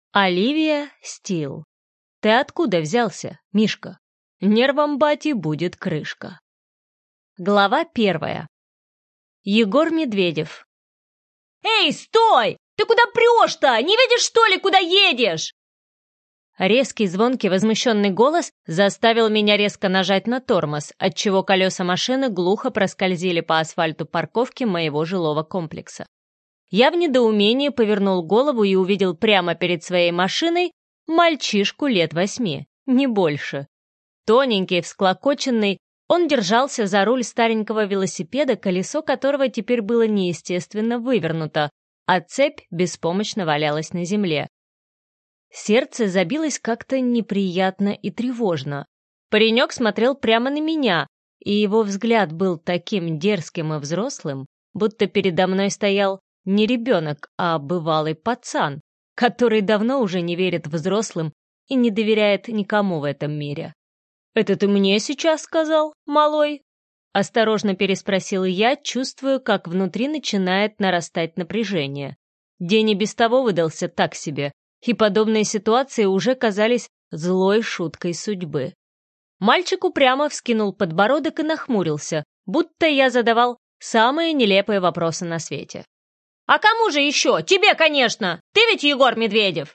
Оливия Стил. Ты откуда взялся, Мишка? Нервам бати будет крышка. Глава 1. Егор Медведев. «Эй, стой! Ты куда прешь-то? Не видишь, что ли, куда едешь?» Резкий, звонкий, возмущенный голос заставил меня резко нажать на тормоз, отчего колеса машины глухо проскользили по асфальту парковки моего жилого комплекса. Я в недоумении повернул голову и увидел прямо перед своей машиной мальчишку лет 8, не больше. Тоненький, всклокоченный, он держался за руль старенького велосипеда, колесо которого теперь было неестественно вывернуто, а цепь беспомощно валялась на земле. Сердце забилось как-то неприятно и тревожно. Паренек смотрел прямо на меня, и его взгляд был таким дерзким и взрослым, будто передо мной стоял не ребенок, а бывалый пацан, который давно уже не верит взрослым и не доверяет никому в этом мире. «Это ты мне сейчас сказал, малой?» Осторожно переспросила я, чувствуя, как внутри начинает нарастать напряжение. День и без того выдался так себе, и подобные ситуации уже казались злой шуткой судьбы. Мальчик упрямо вскинул подбородок и нахмурился, будто я задавал самые нелепые вопросы на свете. «А кому же еще? Тебе, конечно! Ты ведь Егор Медведев!»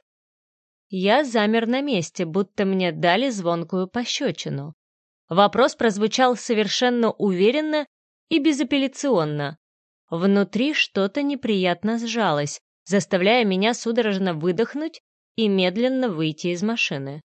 Я замер на месте, будто мне дали звонкую пощечину. Вопрос прозвучал совершенно уверенно и безапелляционно. Внутри что-то неприятно сжалось, заставляя меня судорожно выдохнуть и медленно выйти из машины.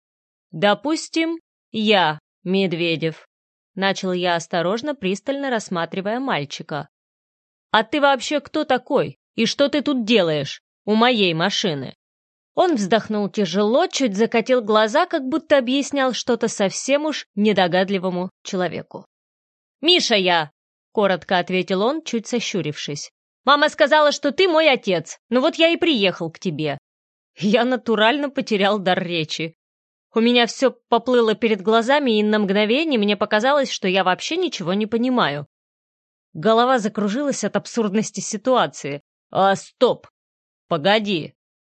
«Допустим, я Медведев», — начал я осторожно, пристально рассматривая мальчика. «А ты вообще кто такой? И что ты тут делаешь? У моей машины?» Он вздохнул тяжело, чуть закатил глаза, как будто объяснял что-то совсем уж недогадливому человеку. «Миша я!» — коротко ответил он, чуть сощурившись. «Мама сказала, что ты мой отец, ну вот я и приехал к тебе». Я натурально потерял дар речи. У меня все поплыло перед глазами, и на мгновение мне показалось, что я вообще ничего не понимаю. Голова закружилась от абсурдности ситуации. Стоп! Погоди!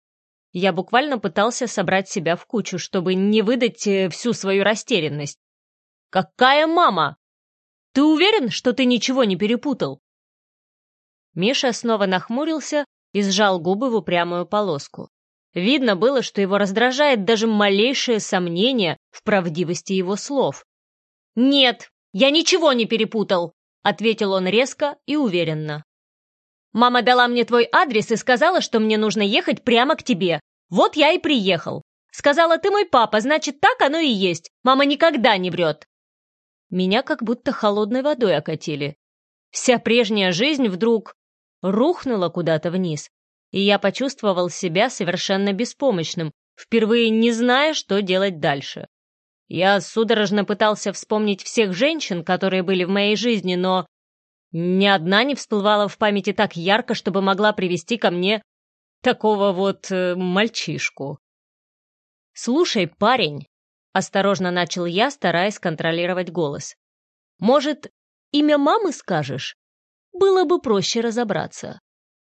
Я буквально пытался собрать себя в кучу, чтобы не выдать всю свою растерянность. «Какая мама? Ты уверен, что ты ничего не перепутал?» Миша снова нахмурился и сжал губы в упрямую полоску. Видно было, что его раздражает даже малейшее сомнение в правдивости его слов. «Нет, я ничего не перепутал», — ответил он резко и уверенно. «Мама дала мне твой адрес и сказала, что мне нужно ехать прямо к тебе. Вот я и приехал. Сказала, ты мой папа, значит, так оно и есть. Мама никогда не врет». Меня как будто холодной водой окатили. Вся прежняя жизнь вдруг рухнула куда-то вниз, и я почувствовал себя совершенно беспомощным, впервые не зная, что делать дальше. Я судорожно пытался вспомнить всех женщин, которые были в моей жизни, но ни одна не всплывала в памяти так ярко, чтобы могла привести ко мне такого вот мальчишку. «Слушай, парень», — осторожно начал я, стараясь контролировать голос, «может, имя мамы скажешь? Было бы проще разобраться».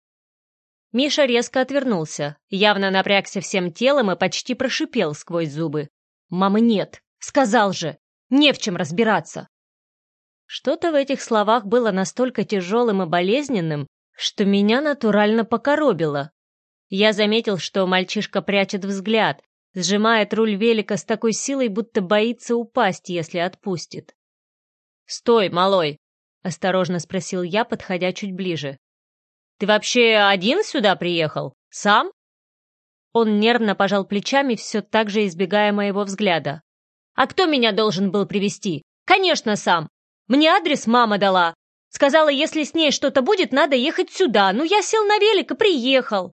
Миша резко отвернулся, явно напрягся всем телом и почти прошипел сквозь зубы. «Мамы нет! Сказал же! Не в чем разбираться!» Что-то в этих словах было настолько тяжелым и болезненным, что меня натурально покоробило. Я заметил, что мальчишка прячет взгляд, сжимает руль велика с такой силой, будто боится упасть, если отпустит. «Стой, малой!» — осторожно спросил я, подходя чуть ближе. «Ты вообще один сюда приехал? Сам?» Он нервно пожал плечами, все так же избегая моего взгляда. «А кто меня должен был привезти? Конечно, сам. Мне адрес мама дала. Сказала, если с ней что-то будет, надо ехать сюда. Ну, я сел на велик и приехал».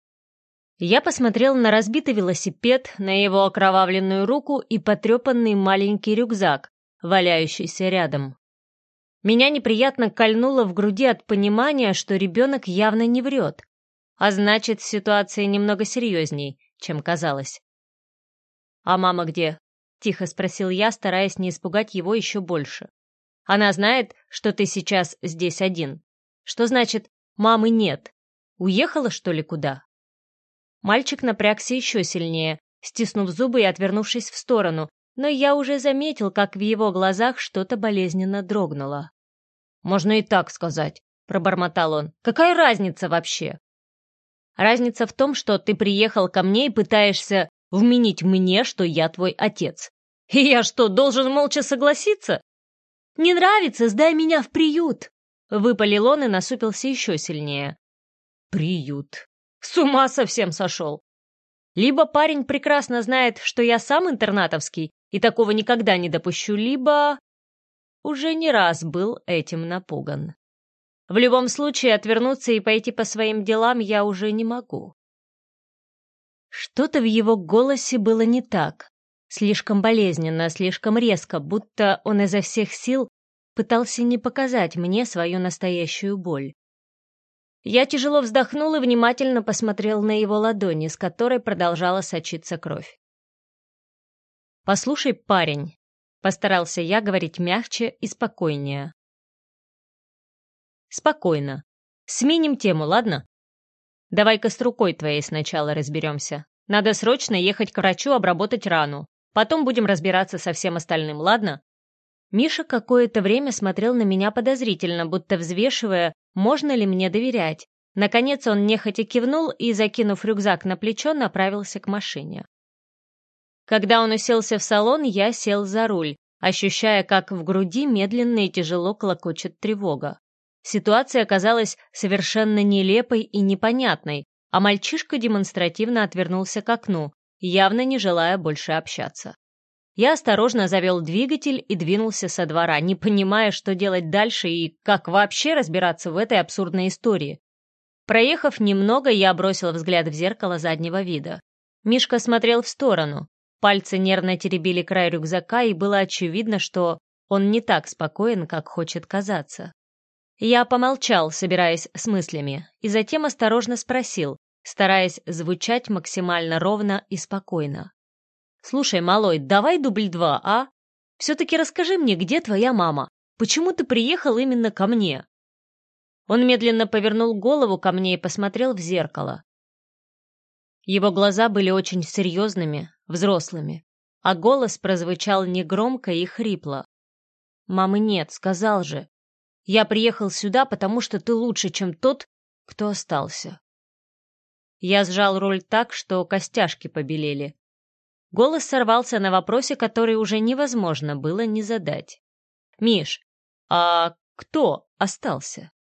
Я посмотрел на разбитый велосипед, на его окровавленную руку и потрепанный маленький рюкзак, валяющийся рядом. Меня неприятно кольнуло в груди от понимания, что ребенок явно не врет, а значит, ситуация немного серьезней, чем казалось. «А мама где?» — тихо спросил я, стараясь не испугать его еще больше. «Она знает, что ты сейчас здесь один. Что значит, мамы нет? Уехала, что ли, куда?» Мальчик напрягся еще сильнее, стиснув зубы и отвернувшись в сторону, но я уже заметил, как в его глазах что-то болезненно дрогнуло. «Можно и так сказать», — пробормотал он. «Какая разница вообще?» «Разница в том, что ты приехал ко мне и пытаешься вменить мне, что я твой отец. И я что, должен молча согласиться?» «Не нравится, сдай меня в приют!» — выпалил он и насупился еще сильнее. «Приют! С ума совсем сошел! Либо парень прекрасно знает, что я сам интернатовский, и такого никогда не допущу, либо уже не раз был этим напуган. В любом случае, отвернуться и пойти по своим делам я уже не могу». Что-то в его голосе было не так. Слишком болезненно, слишком резко, будто он изо всех сил пытался не показать мне свою настоящую боль. Я тяжело вздохнул и внимательно посмотрел на его ладони, с которой продолжала сочиться кровь. «Послушай, парень», — постарался я говорить мягче и спокойнее. «Спокойно. Сменим тему, ладно? Давай-ка с рукой твоей сначала разберемся. Надо срочно ехать к врачу обработать рану. Потом будем разбираться со всем остальным, ладно?» Миша какое-то время смотрел на меня подозрительно, будто взвешивая, можно ли мне доверять. Наконец он нехотя кивнул и, закинув рюкзак на плечо, направился к машине. Когда он уселся в салон, я сел за руль, ощущая, как в груди медленно и тяжело клокочет тревога. Ситуация оказалась совершенно нелепой и непонятной, а мальчишка демонстративно отвернулся к окну, явно не желая больше общаться. Я осторожно завел двигатель и двинулся со двора, не понимая, что делать дальше и как вообще разбираться в этой абсурдной истории. Проехав немного, я бросил взгляд в зеркало заднего вида. Мишка смотрел в сторону. Пальцы нервно теребили край рюкзака, и было очевидно, что он не так спокоен, как хочет казаться. Я помолчал, собираясь с мыслями, и затем осторожно спросил, стараясь звучать максимально ровно и спокойно. «Слушай, малой, давай дубль 2, а? Все-таки расскажи мне, где твоя мама? Почему ты приехал именно ко мне?» Он медленно повернул голову ко мне и посмотрел в зеркало. Его глаза были очень серьезными, взрослыми, а голос прозвучал негромко и хрипло. «Мамы нет, сказал же. Я приехал сюда, потому что ты лучше, чем тот, кто остался». Я сжал руль так, что костяшки побелели. Голос сорвался на вопросе, который уже невозможно было не задать. «Миш, а кто остался?»